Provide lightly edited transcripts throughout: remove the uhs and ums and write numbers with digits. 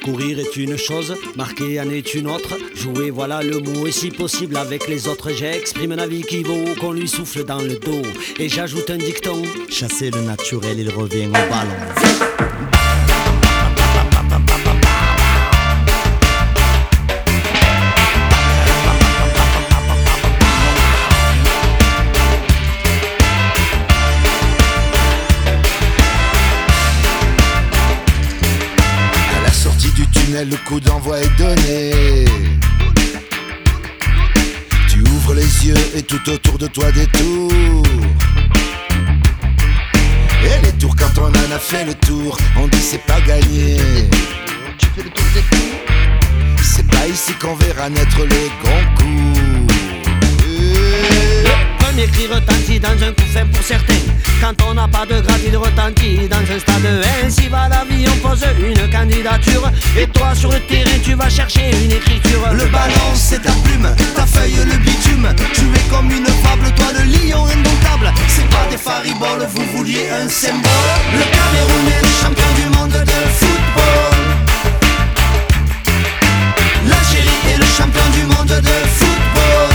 Courir est une chose, marquer en est une autre. Jouer voilà le mot et si possible avec les autres j'exprime un avis qui vaut qu'on lui souffle dans le dos. Et j'ajoute un dicton: chasser le naturel, il revient au ballon. Le coup d'envoi est donné. Tu ouvres les yeux et tout autour de toi des tours. Et les tours quand on en a fait le tour, on dit c'est pas gagné. Tu fais le tour des tours. C'est pas ici qu'on verra naître les concours. Le premier cri retentit dans un coup fait pour certains. Quand on n'a pas de grade, il retentit dans un stade. Ainsi va la vie, on pose une candidature. Et toi sur le terrain, tu vas chercher une écriture. Le ballon c'est ta plume, ta feuille le bitume. Tu es comme une fable, toi le lion indomptable. C'est pas des fariboles, vous vouliez un symbole. Le Cameroun est le champion du monde de football. L'Algérie est le champion du monde de football.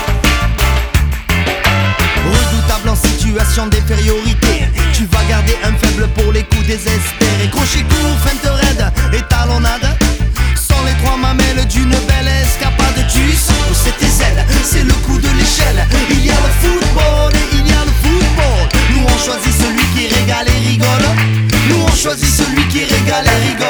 Redoutable en situation d'infériorité, tu vas garder un faible pour les coups désespérés. Crochet court, feinte raide et talonnade sont les trois mamelles d'une belle escapade. Tu secoues tes ailes, c'est le coup de l'échelle. Il y a le football et il y a le football. Nous on choisit celui qui régale et rigole. Nous on choisit celui qui régale et rigole.